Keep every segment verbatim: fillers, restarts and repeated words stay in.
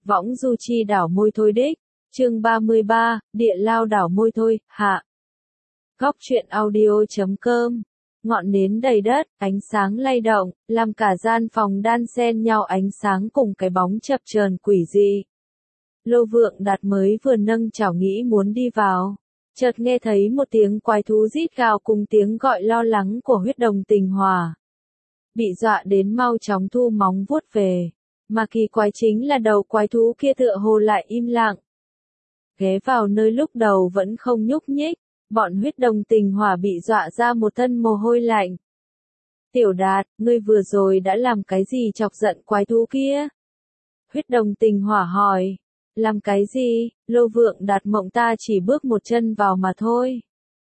Võng du chi đảo môi thôi đích. Chương ba mươi ba, địa lao đảo môi thôi, hạ. Góc truyện audio chấm com. Ngọn nến đầy đất, ánh sáng lay động, làm cả gian phòng đan xen nhau ánh sáng cùng cái bóng chập chờn quỷ dị. Lô Vượng Đạt mới vừa nâng chảo nghĩ muốn đi vào, chợt nghe thấy một tiếng quái thú rít gào cùng tiếng gọi lo lắng của huyết đồng tình hòa. Bị dọa đến mau chóng thu móng vuốt về, mà kỳ quái chính là đầu quái thú kia tựa hồ lại im lặng. Ghé vào nơi lúc đầu vẫn không nhúc nhích, bọn huyết đồng tình hòa bị dọa ra một thân mồ hôi lạnh. Tiểu Đạt, ngươi vừa rồi đã làm cái gì chọc giận quái thú kia? Huyết đồng tình hỏa hỏi. Làm cái gì? Lô Vượng Đạt mộng ta chỉ bước một chân vào mà thôi.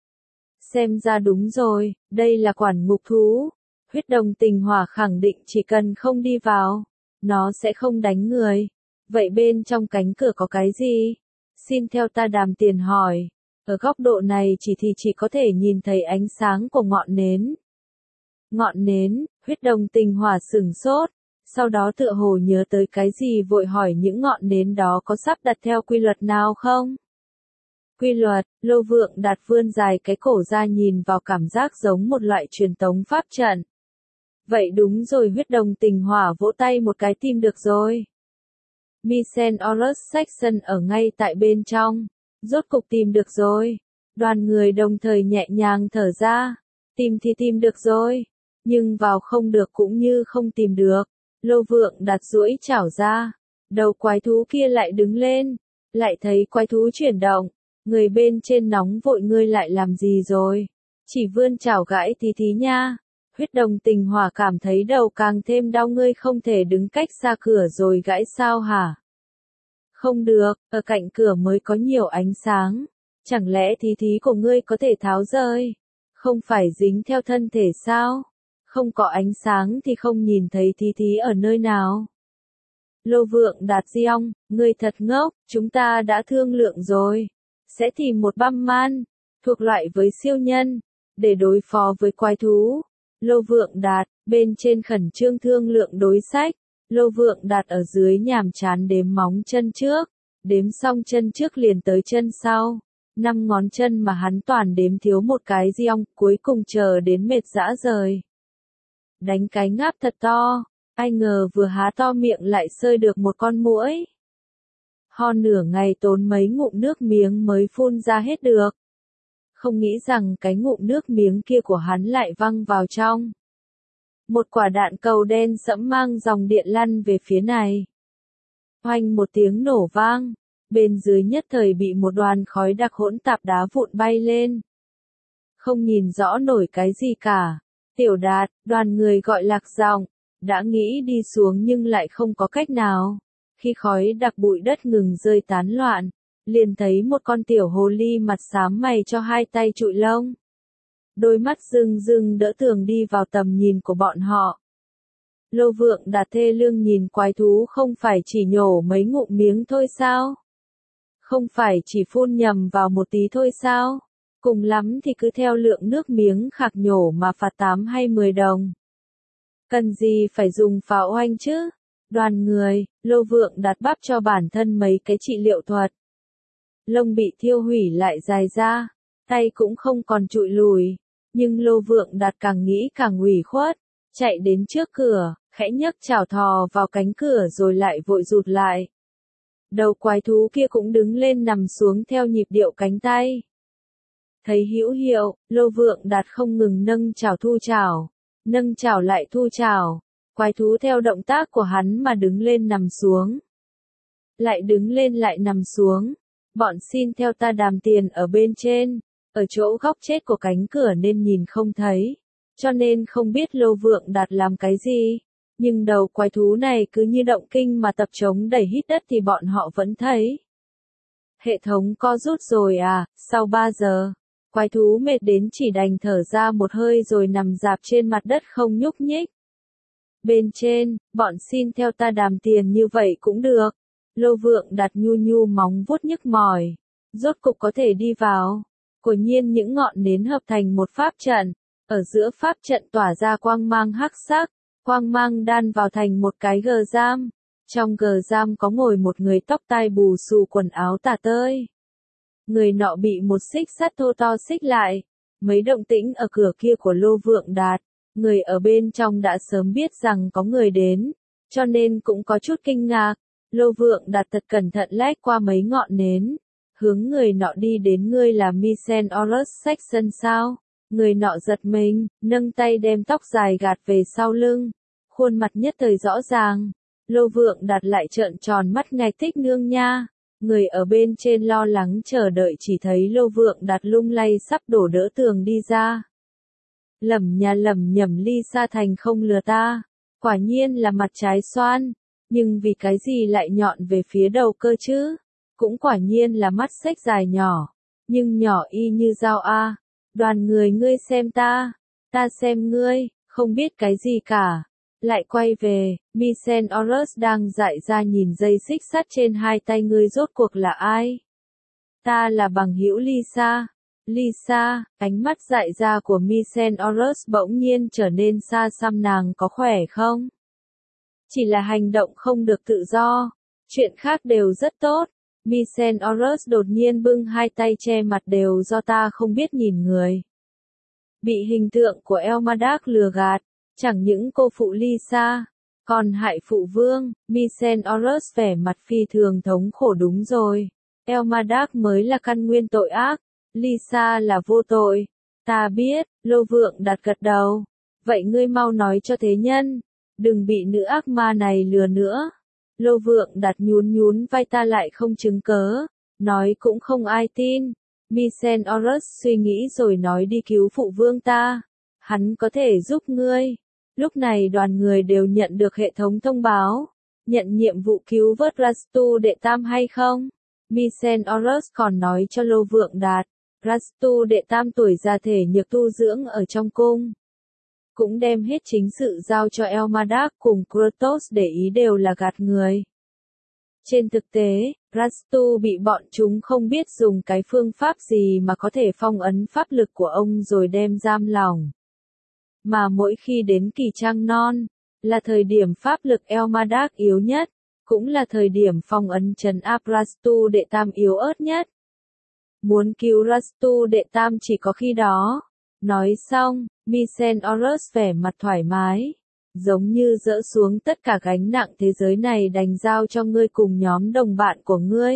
Xem ra đúng rồi, đây là quản ngục thú. Huyết đồng tình hỏa khẳng định chỉ cần không đi vào, nó sẽ không đánh người. Vậy bên trong cánh cửa có cái gì? Xin theo ta đàm tiền hỏi. Ở góc độ này chỉ thì chỉ có thể nhìn thấy ánh sáng của ngọn nến. Ngọn nến, huyết đồng tình hỏa sửng sốt. Sau đó tựa hồ nhớ tới cái gì vội hỏi những ngọn nến đó có sắp đặt theo quy luật nào không? Quy luật, Lô Vượng Đạt vươn dài cái cổ ra nhìn vào cảm giác giống một loại truyền tống pháp trận. Vậy đúng rồi, huyết đồng tình hỏa vỗ tay một cái tìm được rồi. Mycen Orus Saxon ở ngay tại bên trong. Rốt cục tìm được rồi. Đoàn người đồng thời nhẹ nhàng thở ra. Tìm thì tìm được rồi. Nhưng vào không được cũng như không tìm được. Lô Vượng Đạt duỗi chảo ra. Đầu quái thú kia lại đứng lên. Lại thấy quái thú chuyển động. Người bên trên nóng vội, ngươi lại làm gì rồi? Chỉ vươn chảo gãi tí tí nha. Huyết đồng tình hỏa cảm thấy đầu càng thêm đau, ngươi không thể đứng cách xa cửa rồi gãi sao hả? Không được, ở cạnh cửa mới có nhiều ánh sáng. Chẳng lẽ thí thí của ngươi có thể tháo rơi? Không phải dính theo thân thể sao? Không có ánh sáng thì không nhìn thấy thí thí ở nơi nào. Lô Vượng Đạt giong, ngươi thật ngốc, chúng ta đã thương lượng rồi. Sẽ tìm một băm man, thuộc loại với siêu nhân, để đối phó với quái thú. Lô Vượng Đạt, bên trên khẩn trương thương lượng đối sách. Lô Vượng Đạt ở dưới nhàm chán đếm móng chân trước. Đếm xong chân trước liền tới chân sau. Năm ngón chân mà hắn toàn đếm thiếu một cái giong, cuối cùng chờ đến mệt rã rời. Đánh cái ngáp thật to, ai ngờ vừa há to miệng lại sơi được một con muỗi. Ho nửa ngày tốn mấy ngụm nước miếng mới phun ra hết được. Không nghĩ rằng cái ngụm nước miếng kia của hắn lại văng vào trong. Một quả đạn cầu đen sẫm mang dòng điện lăn về phía này. Oanh một tiếng nổ vang, bên dưới nhất thời bị một đoàn khói đặc hỗn tạp đá vụn bay lên. Không nhìn rõ nổi cái gì cả. Tiểu Đạt, đoàn người gọi lạc giọng, đã nghĩ đi xuống nhưng lại không có cách nào. Khi khói đặc bụi đất ngừng rơi tán loạn, liền thấy một con tiểu hồ ly mặt xám mày cho hai tay trụi lông. Đôi mắt rưng rưng đỡ tường đi vào tầm nhìn của bọn họ. Lô Vượng Đạt thê lương nhìn quái thú, không phải chỉ nhổ mấy ngụm miếng thôi sao? Không phải chỉ phun nhầm vào một tí thôi sao? Cùng lắm thì cứ theo lượng nước miếng khạc nhổ mà phạt tám hay mười đồng. Cần gì phải dùng pháo oanh chứ? Đoàn người, Lô Vượng Đạt bắp cho bản thân mấy cái trị liệu thuật. Lông bị thiêu hủy lại dài ra, tay cũng không còn trụi lùi. Nhưng Lô Vượng Đạt càng nghĩ càng ủy khuất, chạy đến trước cửa, khẽ nhấc chảo thò vào cánh cửa rồi lại vội rụt lại. Đầu quái thú kia cũng đứng lên nằm xuống theo nhịp điệu cánh tay. Thấy hữu hiệu, Lô Vượng Đạt không ngừng nâng chảo thu chảo, nâng chảo lại thu chảo. Quái thú theo động tác của hắn mà đứng lên nằm xuống. Lại đứng lên lại nằm xuống. Bọn xin theo ta đàm tiền ở bên trên, ở chỗ góc chết của cánh cửa nên nhìn không thấy, cho nên không biết Lô Vượng Đạt làm cái gì. Nhưng đầu quái thú này cứ như động kinh mà tập chống đẩy hít đất thì bọn họ vẫn thấy. Hệ thống co rút rồi à, sau ba giờ, quái thú mệt đến chỉ đành thở ra một hơi rồi nằm rạp trên mặt đất không nhúc nhích. Bên trên, bọn xin theo ta đàm tiền như vậy cũng được. Lô Vượng Đạt nhu nhu móng vuốt nhức mỏi. Rốt cục có thể đi vào. Quả nhiên những ngọn nến hợp thành một pháp trận. Ở giữa pháp trận tỏa ra quang mang hắc sắc. Quang mang đan vào thành một cái gờ giam. Trong gờ giam có ngồi một người tóc tai bù xù quần áo tả tơi. Người nọ bị một xích sắt thô to xích lại. Mấy động tĩnh ở cửa kia của Lô Vượng Đạt, người ở bên trong đã sớm biết rằng có người đến, cho nên cũng có chút kinh ngạc. Lô Vượng Đạt thật cẩn thận lách qua mấy ngọn nến, hướng người nọ đi đến. Ngươi là Michelle Orus Saxon sao? Người nọ giật mình, nâng tay đem tóc dài gạt về sau lưng, khuôn mặt nhất thời rõ ràng. Lô Vượng Đạt lại trợn tròn mắt ngạch thích nương nha. Người ở bên trên lo lắng chờ đợi chỉ thấy Lô Vượng Đạt lung lay sắp đổ đỡ tường đi ra. Lẩm nhà lẩm nhẩm Lisa Thành không lừa ta, quả nhiên là mặt trái xoan, nhưng vì cái gì lại nhọn về phía đầu cơ chứ? Cũng quả nhiên là mắt xếch dài nhỏ, nhưng nhỏ y như dao a. Đoàn người ngươi xem ta, ta xem ngươi, không biết cái gì cả. Lại quay về, Michelle Orus đang dại ra nhìn dây xích sắt trên hai tay ngươi rốt cuộc là ai? Ta là bằng hữu Lisa. Lisa, ánh mắt dại ra của Michelle Orus bỗng nhiên trở nên xa xăm. Nàng có khỏe không? Chỉ là hành động không được tự do, chuyện khác đều rất tốt. Michelle Orus đột nhiên bưng hai tay che mặt đều do ta không biết nhìn người. Bị hình tượng của Elmadak lừa gạt, chẳng những cô phụ Lisa, còn hại phụ vương. Michelle Orus vẻ mặt phi thường thống khổ. Đúng rồi, Elmadak mới là căn nguyên tội ác, Lisa là vô tội. Ta biết, Lô Vượng Đạt gật đầu. Vậy ngươi mau nói cho thế nhân, đừng bị nữ ác ma này lừa nữa. Lô Vượng Đạt nhún nhún vai, ta lại không chứng cớ, nói cũng không ai tin. Michelle Orus suy nghĩ rồi nói đi cứu phụ vương ta, hắn có thể giúp ngươi. Lúc này đoàn người đều nhận được hệ thống thông báo, nhận nhiệm vụ cứu vớt Rastu đệ tam hay không? Michelle Orus còn nói cho Lô Vượng Đạt, Rastu đệ tam tuổi già thể nhược tu dưỡng ở trong cung. Cũng đem hết chính sự giao cho Elmadak cùng Kratos, để ý đều là gạt người. Trên thực tế, Rastu bị bọn chúng không biết dùng cái phương pháp gì mà có thể phong ấn pháp lực của ông rồi đem giam lỏng. Mà mỗi khi đến kỳ trăng non, là thời điểm pháp lực Elmadak yếu nhất, cũng là thời điểm phong ấn trấn áp Rastu đệ tam yếu ớt nhất. Muốn cứu Rastu đệ tam chỉ có khi đó. Nói xong, Michelle Orus vẻ mặt thoải mái, giống như dỡ xuống tất cả gánh nặng thế giới này đành giao cho ngươi cùng nhóm đồng bạn của ngươi.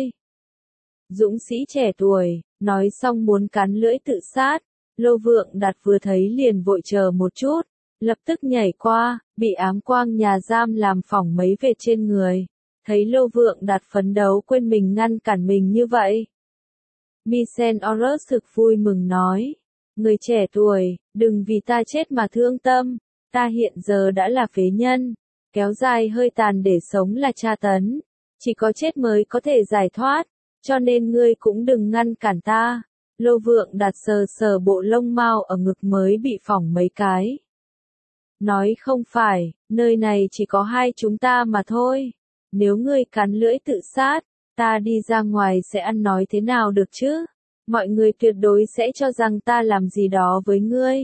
Dũng sĩ trẻ tuổi, nói xong muốn cắn lưỡi tự sát. Lô Vượng Đạt vừa thấy liền vội chờ một chút, lập tức nhảy qua, bị ám quang nhà giam làm phỏng mấy vệt trên người. Thấy Lô Vượng Đạt phấn đấu quên mình ngăn cản mình như vậy, Michelle Orus thực vui mừng nói, người trẻ tuổi, đừng vì ta chết mà thương tâm, ta hiện giờ đã là phế nhân, kéo dài hơi tàn để sống là tra tấn, chỉ có chết mới có thể giải thoát, cho nên ngươi cũng đừng ngăn cản ta. Lô Vượng Đạt sờ sờ bộ lông mao ở ngực mới bị phỏng mấy cái. Nói không phải, nơi này chỉ có hai chúng ta mà thôi. Nếu ngươi cắn lưỡi tự sát, ta đi ra ngoài sẽ ăn nói thế nào được chứ? Mọi người tuyệt đối sẽ cho rằng ta làm gì đó với ngươi.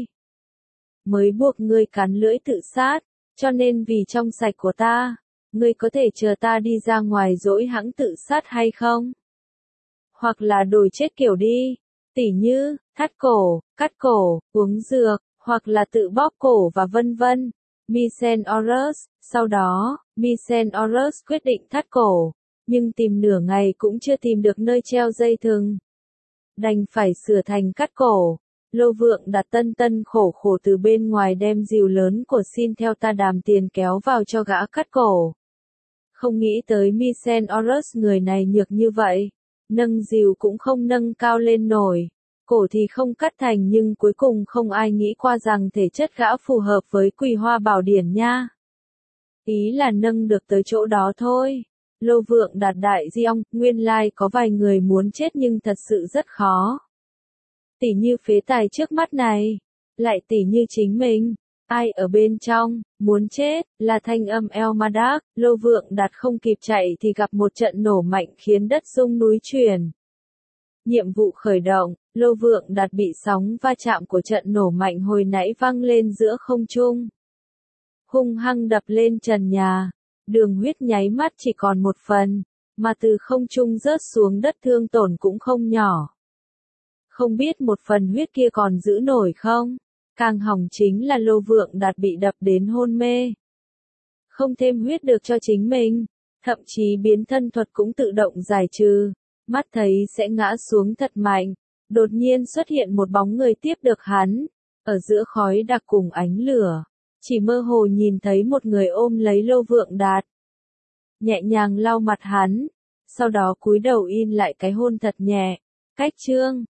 Mới buộc ngươi cắn lưỡi tự sát, cho nên vì trong sạch của ta, ngươi có thể chờ ta đi ra ngoài dỗi hãng tự sát hay không? Hoặc là đổi chết kiểu đi, tỉ như, thắt cổ, cắt cổ, uống dược, hoặc là tự bóp cổ và vân vân. Michelle Orus, sau đó, Michelle Orus quyết định thắt cổ, nhưng tìm nửa ngày cũng chưa tìm được nơi treo dây thừng. Đành phải sửa thành cắt cổ. Lô Vượng Đạt tân tân khổ khổ từ bên ngoài đem rìu lớn của xin theo ta đàm tiền kéo vào cho gã cắt cổ. Không nghĩ tới Michelle Orus người này nhược như vậy, nâng rìu cũng không nâng cao lên nổi, cổ thì không cắt thành, nhưng cuối cùng không ai nghĩ qua rằng thể chất gã phù hợp với Quỳ Hoa Bảo Điển nha. Ý là nâng được tới chỗ đó thôi. Lô Vượng Đạt đại di ong, nguyên lai có vài người muốn chết nhưng thật sự rất khó. Tỉ như phế tài trước mắt này, lại tỉ như chính mình, ai ở bên trong, muốn chết, là thanh âm Elmadak. Lô Vượng Đạt không kịp chạy thì gặp một trận nổ mạnh khiến đất rung núi chuyển. Nhiệm vụ khởi động, Lô Vượng Đạt bị sóng va chạm của trận nổ mạnh hồi nãy văng lên giữa không trung, hung hăng đập lên trần nhà. Đường huyết nháy mắt chỉ còn một phần, mà từ không trung rớt xuống đất thương tổn cũng không nhỏ. Không biết một phần huyết kia còn giữ nổi không? Càng hỏng chính là Lô Vượng Đạt bị đập đến hôn mê. Không thêm huyết được cho chính mình, thậm chí biến thân thuật cũng tự động giải trừ, mắt thấy sẽ ngã xuống thật mạnh, đột nhiên xuất hiện một bóng người tiếp được hắn, ở giữa khói đặc cùng ánh lửa, chỉ mơ hồ nhìn thấy một người ôm lấy Lô Vượng Đạt. Nhẹ nhàng lau mặt hắn, sau đó cúi đầu in lại cái hôn thật nhẹ, cách chương.